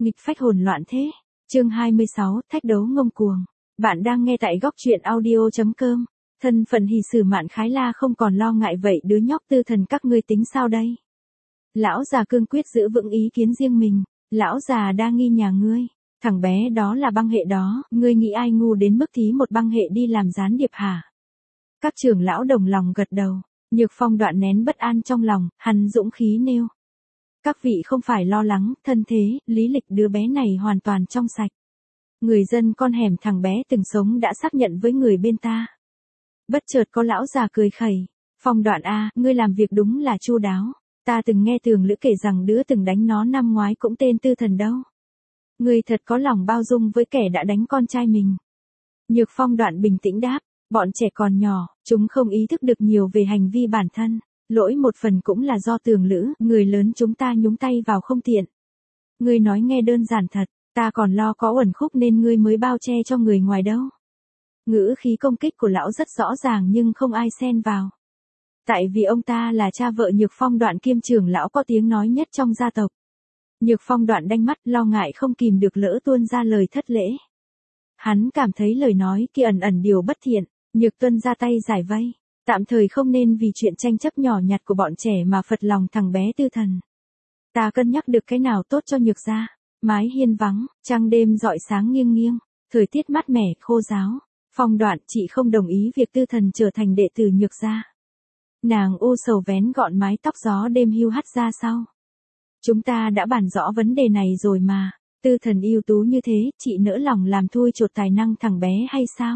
Nghịch phách hồn loạn thế. Chương 26, thách đấu ngông cuồng. Bạn đang nghe tại góc truyện audio.com. Thân phận hỷ sử Mạn Khái La không còn lo ngại vậy đứa nhóc Tư Thần các ngươi tính sao đây? Lão già cương quyết giữ vững ý kiến riêng mình. Lão già đa nghi nhà ngươi. Thằng bé đó là băng hệ đó, ngươi nghĩ ai ngu đến mức thí một băng hệ đi làm gián điệp hả? Các trưởng lão đồng lòng gật đầu. Nhược Phong Đoạn nén bất an trong lòng, hắn dũng khí nêu. Các vị không phải lo lắng, thân thế, lý lịch đứa bé này hoàn toàn trong sạch. Người dân con hẻm thằng bé từng sống đã xác nhận với người bên ta. Bất chợt có lão già cười khẩy. Phong Đoạn a, ngươi làm việc đúng là chu đáo. Ta từng nghe Tường Lữ kể rằng đứa từng đánh nó năm ngoái cũng tên Tư Thần đâu. Ngươi thật có lòng bao dung với kẻ đã đánh con trai mình. Nhược Phong Đoạn bình tĩnh đáp, bọn trẻ còn nhỏ, chúng không ý thức được nhiều về hành vi bản thân. Lỗi một phần cũng là do Tường Lữ, người lớn chúng ta nhúng tay vào không tiện. Ngươi nói nghe đơn giản thật, ta còn lo có uẩn khúc nên ngươi mới bao che cho người ngoài đâu. Ngữ khí công kích của lão rất rõ ràng nhưng không ai xen vào. Tại vì ông ta là cha vợ Nhược Phong Đoạn kiêm trưởng lão có tiếng nói nhất trong gia tộc. Nhược Phong Đoạn đanh mắt lo ngại không kìm được lỡ tuôn ra lời thất lễ. Hắn cảm thấy lời nói kia ẩn ẩn điều bất thiện, Nhược Tuân ra tay giải vây. Tạm thời không nên vì chuyện tranh chấp nhỏ nhặt của bọn trẻ mà phật lòng thằng bé Tư Thần. Ta cân nhắc được cái nào tốt cho Nhược gia. Mái hiên vắng, trăng đêm rọi sáng nghiêng nghiêng, thời tiết mát mẻ, khô ráo. Phong Đoạn chị không đồng ý việc Tư Thần trở thành đệ tử Nhược gia. Nàng u sầu vén gọn mái tóc gió đêm hiu hắt ra sau. Chúng ta đã bàn rõ vấn đề này rồi mà, Tư Thần ưu tú như thế, chị nỡ lòng làm thui chột tài năng thằng bé hay sao?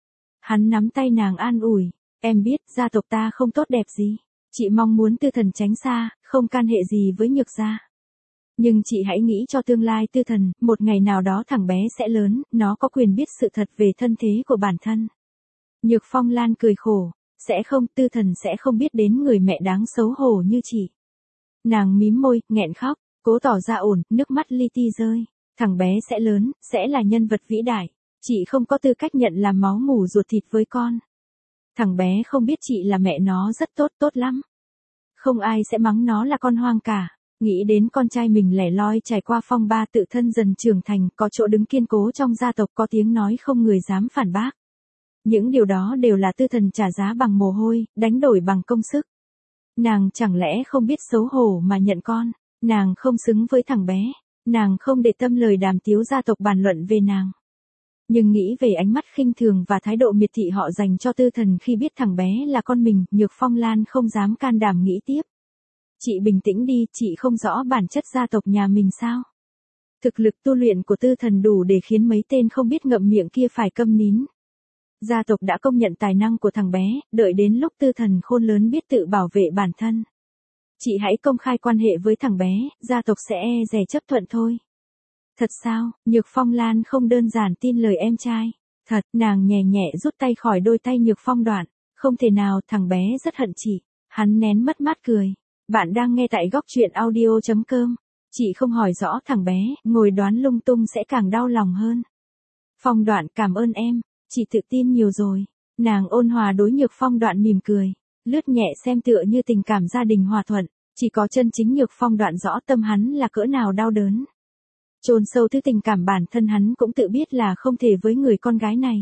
Hắn nắm tay nàng an ủi, em biết gia tộc ta không tốt đẹp gì, chị mong muốn Tư Thần tránh xa, không can hệ gì với Nhược gia. Nhưng chị hãy nghĩ cho tương lai Tư Thần, một ngày nào đó thằng bé sẽ lớn, nó có quyền biết sự thật về thân thế của bản thân. Nhược Phong Lan cười khổ, sẽ không, Tư Thần sẽ không biết đến người mẹ đáng xấu hổ như chị. Nàng mím môi, nghẹn khóc, cố tỏ ra ổn, nước mắt li ti rơi. Thằng bé sẽ lớn, sẽ là nhân vật vĩ đại. Chị không có tư cách nhận làm máu mủ ruột thịt với con. Thằng bé không biết chị là mẹ nó rất tốt, tốt lắm. Không ai sẽ mắng nó là con hoang cả. Nghĩ đến con trai mình lẻ loi trải qua phong ba tự thân dần trưởng thành, có chỗ đứng kiên cố trong gia tộc, có tiếng nói không người dám phản bác. Những điều đó đều là Tư Thần trả giá bằng mồ hôi, đánh đổi bằng công sức. Nàng chẳng lẽ không biết xấu hổ mà nhận con, nàng không xứng với thằng bé, nàng không để tâm lời đàm tiếu gia tộc bàn luận về nàng. Nhưng nghĩ về ánh mắt khinh thường và thái độ miệt thị họ dành cho Tư Thần khi biết thằng bé là con mình, Nhược Phong Lan không dám can đảm nghĩ tiếp. Chị bình tĩnh đi, chị không rõ bản chất gia tộc nhà mình sao? Thực lực tu luyện của Tư Thần đủ để khiến mấy tên không biết ngậm miệng kia phải câm nín. Gia tộc đã công nhận tài năng của thằng bé, đợi đến lúc Tư Thần khôn lớn biết tự bảo vệ bản thân. Chị hãy công khai quan hệ với thằng bé, gia tộc sẽ e dè chấp thuận thôi. Thật sao? Nhược Phong Lan không đơn giản tin lời em trai. Thật, nàng nhẹ nhẹ rút tay khỏi đôi tay Nhược Phong Đoạn. Không thể nào, thằng bé rất hận chị. Hắn nén mất mát cười. Bạn đang nghe tại góc truyện audio.com. Chị không hỏi rõ thằng bé, ngồi đoán lung tung sẽ càng đau lòng hơn. Phong Đoạn cảm ơn em. Chị tự tin nhiều rồi. Nàng ôn hòa đối Nhược Phong Đoạn mỉm cười. Lướt nhẹ xem tựa như tình cảm gia đình hòa thuận. Chỉ có chân chính Nhược Phong Đoạn rõ tâm hắn là cỡ nào đau đớn. Chôn sâu thứ tình cảm bản thân hắn cũng tự biết là không thể với người con gái này.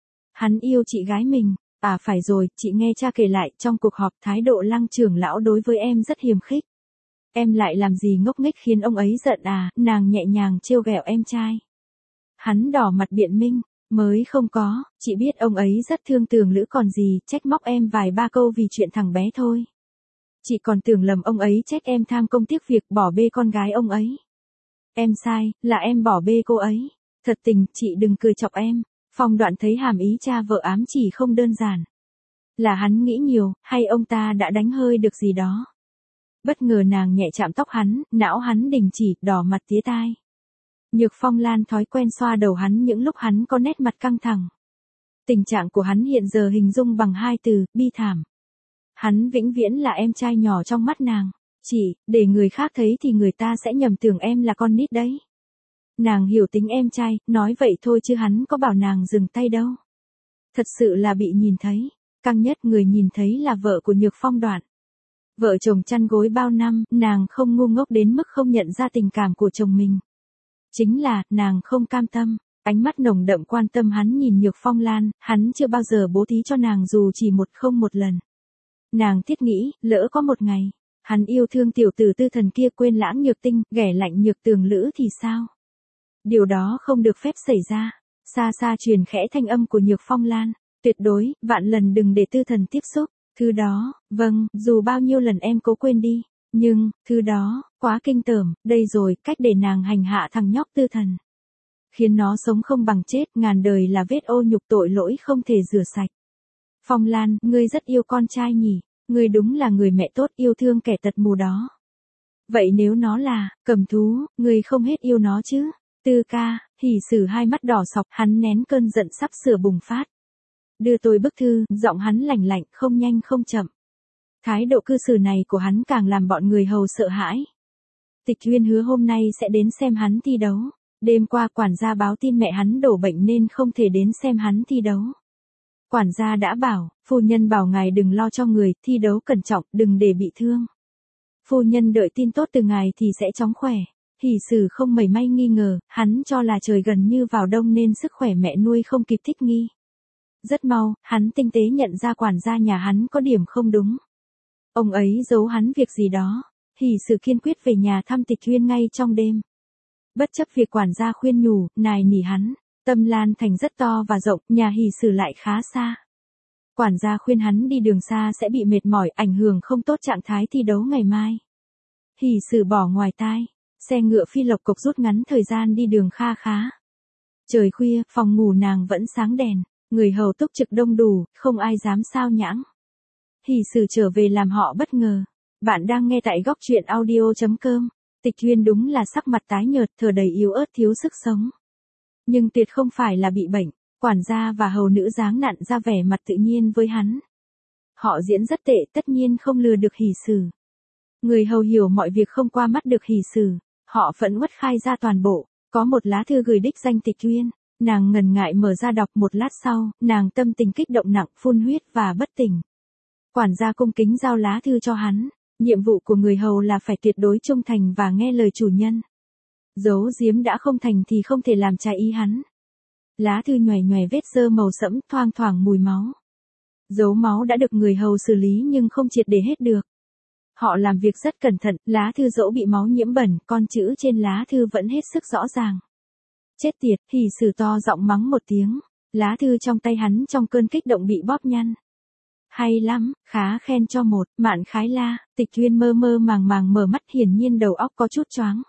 Hắn yêu chị gái mình. À phải rồi, chị nghe cha kể lại trong cuộc họp thái độ Lăng trưởng lão đối với em rất hiềm khích. Em lại làm gì ngốc nghếch khiến ông ấy giận à, nàng nhẹ nhàng trêu ghẹo em trai. Hắn đỏ mặt biện minh. Mới không có, chị biết ông ấy rất thương Tường Lữ còn gì, trách móc em vài ba câu vì chuyện thằng bé thôi. Chị còn tưởng lầm ông ấy trách em tham công tiếc việc bỏ bê con gái ông ấy. Em sai, là em bỏ bê cô ấy. Thật tình, chị đừng cười chọc em. Phong Đoạn thấy hàm ý cha vợ ám chỉ không đơn giản. Là hắn nghĩ nhiều, hay ông ta đã đánh hơi được gì đó. Bất ngờ nàng nhẹ chạm tóc hắn, não hắn đình chỉ, đỏ mặt tía tai. Nhược Phong Lan thói quen xoa đầu hắn những lúc hắn có nét mặt căng thẳng. Tình trạng của hắn hiện giờ hình dung bằng hai từ, bi thảm. Hắn vĩnh viễn là em trai nhỏ trong mắt nàng. Chỉ, để người khác thấy thì người ta sẽ nhầm tưởng em là con nít đấy. Nàng hiểu tính em trai, nói vậy thôi chứ hắn có bảo nàng dừng tay đâu. Thật sự là bị nhìn thấy. Căng nhất người nhìn thấy là vợ của Nhược Phong Đoạn. Vợ chồng chăn gối bao năm, nàng không ngu ngốc đến mức không nhận ra tình cảm của chồng mình. Chính là, nàng không cam tâm. Ánh mắt nồng đậm quan tâm hắn nhìn Nhược Phong Lan, hắn chưa bao giờ bố thí cho nàng dù chỉ một lần. Nàng thiết nghĩ, lỡ có một ngày, hắn yêu thương tiểu tử Tư Thần kia quên lãng Nhược Tinh, ghẻ lạnh Nhược Tường Lữ thì sao? Điều đó không được phép xảy ra. Xa xa truyền khẽ thanh âm của Nhược Phong Lan, tuyệt đối, vạn lần đừng để Tư Thần tiếp xúc. Thứ đó, vâng, dù bao nhiêu lần em cố quên đi, nhưng, thứ đó, quá kinh tởm, đây rồi, cách để nàng hành hạ thằng nhóc Tư Thần. Khiến nó sống không bằng chết, ngàn đời là vết ô nhục tội lỗi không thể rửa sạch. Phong Lan, ngươi rất yêu con trai nhỉ, ngươi đúng là người mẹ tốt yêu thương kẻ tật mù đó. Vậy nếu nó là, cầm thú, ngươi không hết yêu nó chứ? Tư ca, Hỉ Sử hai mắt đỏ sọc, hắn nén cơn giận sắp sửa bùng phát. Đưa tôi bức thư, giọng hắn lạnh lạnh, không nhanh không chậm. Thái độ cư xử này của hắn càng làm bọn người hầu sợ hãi. Tịch Uyên hứa hôm nay sẽ đến xem hắn thi đấu. Đêm qua quản gia báo tin mẹ hắn đổ bệnh nên không thể đến xem hắn thi đấu. Quản gia đã bảo, phu nhân bảo ngài đừng lo cho người, thi đấu cẩn trọng, đừng để bị thương. Phu nhân đợi tin tốt từ ngài thì sẽ chóng khỏe. Hỉ Sử không mảy may nghi ngờ, hắn cho là trời gần như vào đông nên sức khỏe mẹ nuôi không kịp thích nghi. Rất mau, hắn tinh tế nhận ra quản gia nhà hắn có điểm không đúng. Ông ấy giấu hắn việc gì đó. Hỉ Sử kiên quyết về nhà thăm Tịch Uyên ngay trong đêm. Bất chấp việc quản gia khuyên nhủ, nài nỉ hắn, Tâm Lan Thành rất to và rộng, nhà Hỉ Sử lại khá xa. Quản gia khuyên hắn đi đường xa sẽ bị mệt mỏi, ảnh hưởng không tốt trạng thái thi đấu ngày mai. Hỉ Sử bỏ ngoài tai, xe ngựa phi lộc cộc rút ngắn thời gian đi đường kha khá. Trời khuya, phòng ngủ nàng vẫn sáng đèn, người hầu túc trực đông đủ, không ai dám sao nhãng. Hỉ Sử trở về làm họ bất ngờ. Bạn đang nghe tại góc truyện audio.com. Tịch Uyên đúng là sắc mặt tái nhợt, thở đầy yếu ớt thiếu sức sống. Nhưng tuyệt không phải là bị bệnh, quản gia và hầu nữ dáng nặn ra vẻ mặt tự nhiên với hắn. Họ diễn rất tệ, tất nhiên không lừa được Hỉ Sử. Người hầu hiểu mọi việc không qua mắt được Hỉ Sử, họ phẫn uất khai ra toàn bộ, có một lá thư gửi đích danh Tịch Uyên, nàng ngần ngại mở ra đọc, một lát sau, nàng tâm tình kích động nặng, phun huyết và bất tỉnh. Quản gia cung kính giao lá thư cho hắn. Nhiệm vụ của người hầu là phải tuyệt đối trung thành và nghe lời chủ nhân. Giấu giếm đã không thành thì không thể làm trái ý hắn. Lá thư nhòe nhòe vết dơ màu sẫm, thoang thoảng mùi máu. Dấu máu đã được người hầu xử lý nhưng không triệt để hết được. Họ làm việc rất cẩn thận, lá thư dẫu bị máu nhiễm bẩn, con chữ trên lá thư vẫn hết sức rõ ràng. Chết tiệt, Hỉ Sử to giọng mắng một tiếng. Lá thư trong tay hắn trong cơn kích động bị bóp nhăn. Hay lắm, khá khen cho một, Mạn Khái La. Tịch Uyên mơ mơ màng màng mở mắt, hiển nhiên đầu óc có chút choáng.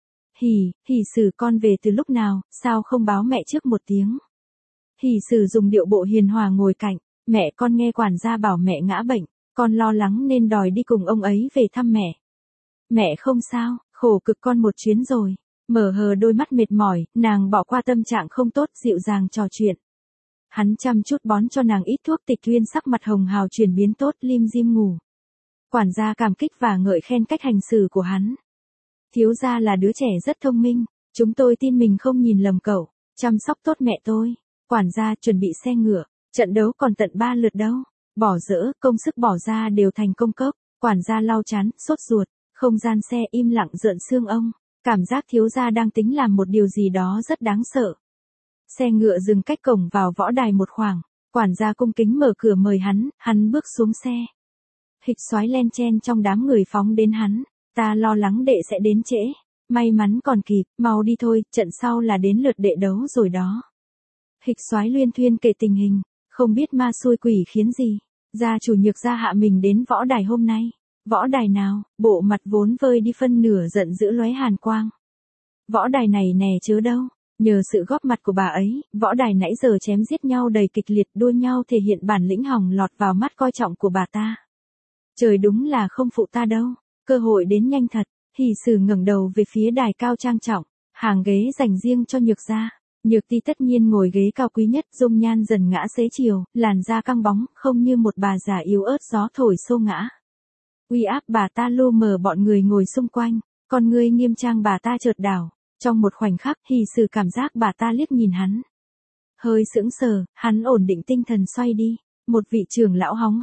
Hỉ Sử con về từ lúc nào, sao không báo mẹ trước một tiếng? Hỉ Sử dùng điệu bộ hiền hòa ngồi cạnh, mẹ con nghe quản gia bảo mẹ ngã bệnh, con lo lắng nên đòi đi cùng ông ấy về thăm mẹ. Mẹ không sao, khổ cực con một chuyến rồi. Mở hờ đôi mắt mệt mỏi, nàng bỏ qua tâm trạng không tốt, dịu dàng trò chuyện. Hắn chăm chút bón cho nàng ít thuốc. Tịch Uyên sắc mặt hồng hào chuyển biến tốt, lim dim ngủ. Quản gia cảm kích và ngợi khen cách hành xử của hắn. Thiếu gia là đứa trẻ rất thông minh, chúng tôi tin mình không nhìn lầm cậu, chăm sóc tốt mẹ tôi. Quản gia chuẩn bị xe ngựa, trận đấu còn tận 3 lượt đâu. Bỏ dỡ, công sức bỏ ra đều thành công cốc. Quản gia lau chán, sốt ruột, không gian xe im lặng rợn xương ông. Cảm giác thiếu gia đang tính làm một điều gì đó rất đáng sợ. Xe ngựa dừng cách cổng vào võ đài một khoảng, quản gia cung kính mở cửa mời hắn bước xuống xe. Hịch Soái len chen trong đám người phóng đến hắn, ta lo lắng đệ sẽ đến trễ, may mắn còn kịp, mau đi thôi, trận sau là đến lượt đệ đấu rồi đó. Hịch Soái luyên thuyên kể tình hình, không biết ma xui quỷ khiến gì, gia chủ Nhược gia hạ mình đến võ đài hôm nay. Võ đài nào? Bộ mặt vốn vơi đi phân nửa giận dữ lóe hàn quang. Võ đài này nè chớ đâu. Nhờ sự góp mặt của bà ấy, võ đài nãy giờ chém giết nhau đầy kịch liệt, đua nhau thể hiện bản lĩnh hòng lọt vào mắt coi trọng của bà ta. Trời đúng là không phụ ta đâu, cơ hội đến nhanh thật. Hỉ Sử ngẩng đầu về phía đài cao trang trọng, hàng ghế dành riêng cho Nhược gia. Nhược Ti tất nhiên ngồi ghế cao quý nhất, dung nhan dần ngã xế chiều, làn da căng bóng, không như một bà già yếu ớt gió thổi xô ngã. Uy áp bà ta lu mờ bọn người ngồi xung quanh, con ngươi nghiêm trang bà ta chợt đảo. Trong một khoảnh khắc, Hỉ Sử cảm giác bà ta liếc nhìn hắn. Hơi sững sờ, hắn ổn định tinh thần xoay đi. Một vị trưởng lão hóng hớt,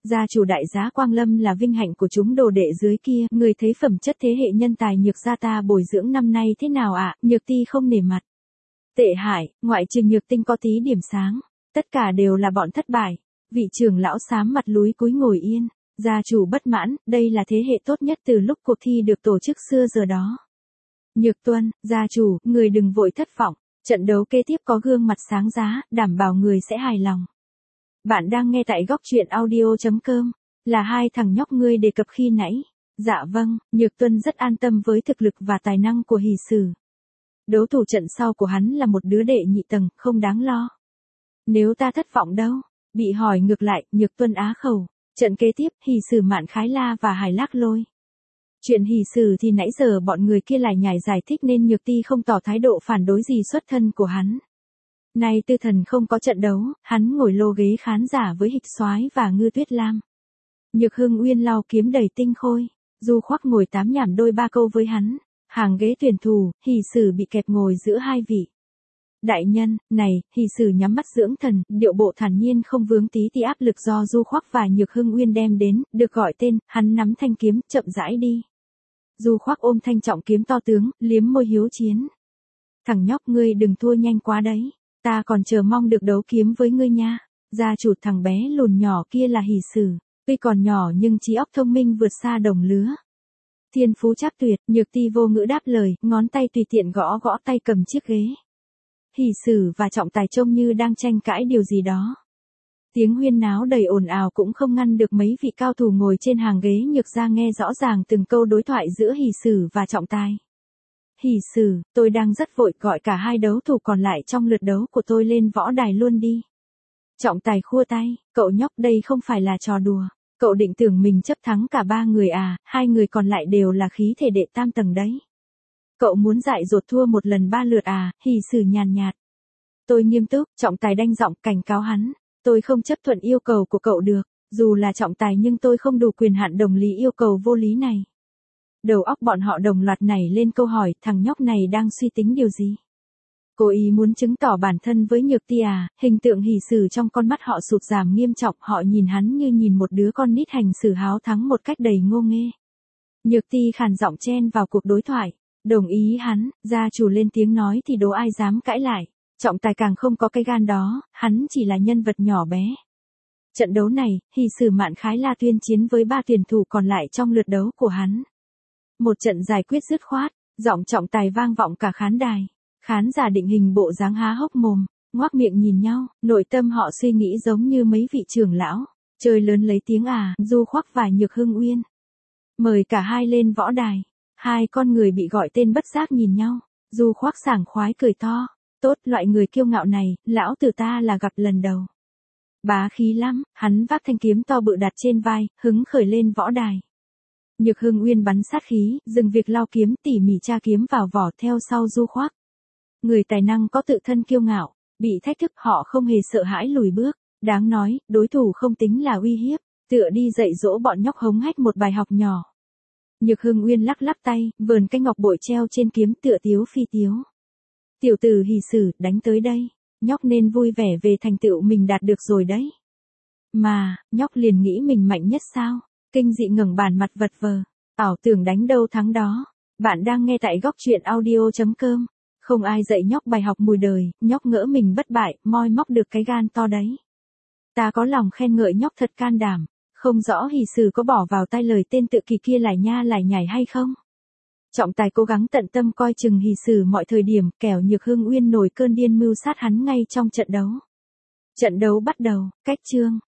Gia chủ đại giá Quang Lâm là vinh hạnh của chúng đồ đệ dưới kia, người thấy phẩm chất thế hệ nhân tài Nhược gia ta bồi dưỡng năm nay thế nào ạ? Nhược ti không nể mặt. Tệ hại, ngoại trừ Nhược tinh có tí điểm sáng, tất cả đều là bọn thất bại. Vị trưởng lão xám mặt lúi cúi ngồi yên, gia chủ bất mãn, đây là thế hệ tốt nhất từ lúc cuộc thi được tổ chức xưa giờ đó. Nhược Tuân, gia chủ, người đừng vội thất vọng, trận đấu kế tiếp có gương mặt sáng giá, đảm bảo người sẽ hài lòng. Bạn đang nghe tại góc truyện audio.com, là hai thằng nhóc ngươi đề cập khi nãy. Dạ vâng, Nhược Tuân rất an tâm với thực lực và tài năng của Hỷ Sử. Đấu thủ trận sau của hắn là một đứa đệ nhị tầng, không đáng lo. Nếu ta thất vọng đâu? Bị hỏi ngược lại, Nhược Tuân á khẩu. Trận kế tiếp, Hỷ Sử Mạn Khái La và Hải Lác Lôi. Chuyện Hỷ Sử thì nãy giờ bọn người kia lại nhảy giải thích nên Nhược ti không tỏ thái độ phản đối gì xuất thân của hắn. Nay Tư Thần không có trận đấu, hắn ngồi lô ghế khán giả với Hịch Soái và Ngư Tuyết Lam. Nhược Hưng Uyên lau kiếm đầy tinh khôi, Du Khoác ngồi tám nhảm đôi ba câu với hắn. Hàng ghế tuyển thủ, Hỷ Sử bị kẹp ngồi giữa hai vị. Đại nhân, này, Hỷ Sử nhắm mắt dưỡng thần, điệu bộ thản nhiên không vướng tí tí áp lực do Du Khoác và Nhược Hưng Uyên đem đến, được gọi tên, hắn nắm thanh kiếm, chậm rãi đi. Du Khoác ôm thanh trọng kiếm to tướng, liếm môi hiếu chiến. Thằng nhóc ngươi đừng thua nhanh quá đấy, ta còn chờ mong được đấu kiếm với ngươi nha. Gia chủ thằng bé lùn nhỏ kia là Hỷ Sử, tuy còn nhỏ nhưng trí óc thông minh vượt xa đồng lứa. Thiên phú chắc tuyệt, Nhược ti vô ngữ đáp lời, ngón tay tùy tiện gõ gõ tay cầm chiếc ghế. Hỷ Sử và Trọng Tài trông như đang tranh cãi điều gì đó. Tiếng huyên náo đầy ồn ào cũng không ngăn được mấy vị cao thủ ngồi trên hàng ghế Nhược gia nghe rõ ràng từng câu đối thoại giữa Hỷ Sử và Trọng Tài. Hỷ Sử, tôi đang rất vội, gọi cả hai đấu thủ còn lại trong lượt đấu của tôi lên võ đài luôn đi. Trọng Tài khua tay, cậu nhóc đây không phải là trò đùa. Cậu định tưởng mình chấp thắng cả ba người à, hai người còn lại đều là khí thể đệ tam tầng đấy. Cậu muốn dại dột thua một lần ba lượt à, Hỷ Sử nhàn nhạt. Tôi nghiêm túc, Trọng Tài đanh giọng cảnh cáo hắn. Tôi không chấp thuận yêu cầu của cậu được, dù là trọng tài nhưng tôi không đủ quyền hạn đồng lý yêu cầu vô lý này. Đầu óc bọn họ đồng loạt nảy lên câu hỏi, thằng nhóc này đang suy tính điều gì? Cố ý muốn chứng tỏ bản thân với Nhược ti à, hình tượng Hỷ Sử trong con mắt họ sụt giảm nghiêm trọng, họ nhìn hắn như nhìn một đứa con nít hành xử háo thắng một cách đầy ngô nghê. Nhược ti khàn giọng chen vào cuộc đối thoại, đồng ý hắn, gia chủ lên tiếng nói thì đố ai dám cãi lại. Trọng Tài càng không có cái gan đó, hắn chỉ là nhân vật nhỏ bé. Trận đấu này, Hỷ Sử Mạn Khái La tuyên chiến với ba tuyển thủ còn lại trong lượt đấu của hắn. Một trận giải quyết dứt khoát, giọng Trọng Tài vang vọng cả khán đài. Khán giả định hình bộ dáng há hốc mồm, ngoác miệng nhìn nhau, nội tâm họ suy nghĩ giống như mấy vị trưởng lão. Chơi lớn lấy tiếng à, Du Khoác và Nhược Hưng Uyên. Mời cả hai lên võ đài. Hai con người bị gọi tên bất giác nhìn nhau. Du Khoác sảng khoái cười to. Tốt, loại người kiêu ngạo này, lão tử ta là gặp lần đầu. Bá khí lắm, hắn vác thanh kiếm to bự đặt trên vai, hứng khởi lên võ đài. Nhược Hưng Uyên bắn sát khí, dừng việc lao kiếm, tỉ mỉ tra kiếm vào vỏ theo sau Du Khoác. Người tài năng có tự thân kiêu ngạo, bị thách thức họ không hề sợ hãi lùi bước. Đáng nói, đối thủ không tính là uy hiếp, tựa đi dạy dỗ bọn nhóc hống hách một bài học nhỏ. Nhược Hưng Uyên lắc lắc tay, vờn cái ngọc bội treo trên kiếm tựa tiếu phi tiếu. Tiểu tử Hỷ Sử, đánh tới đây, nhóc nên vui vẻ về thành tựu mình đạt được rồi đấy. Mà, nhóc liền nghĩ mình mạnh nhất sao? Kinh dị ngẩng bản mặt vật vờ, ảo tưởng đánh đâu thắng đó. Bạn đang nghe tại góc truyện audio.com. Không ai dạy nhóc bài học mùi đời, nhóc ngỡ mình bất bại, moi móc được cái gan to đấy. Ta có lòng khen ngợi nhóc thật can đảm, không rõ Hỷ Sử có bỏ vào tai lời tên tự kỳ kia lải nha lải nhải hay không? Trọng Tài cố gắng tận tâm coi chừng Hỷ Sử mọi thời điểm, kẻo Nhược Hưng Uyên nổi cơn điên mưu sát hắn ngay trong trận đấu. Trận đấu bắt đầu, cách chương,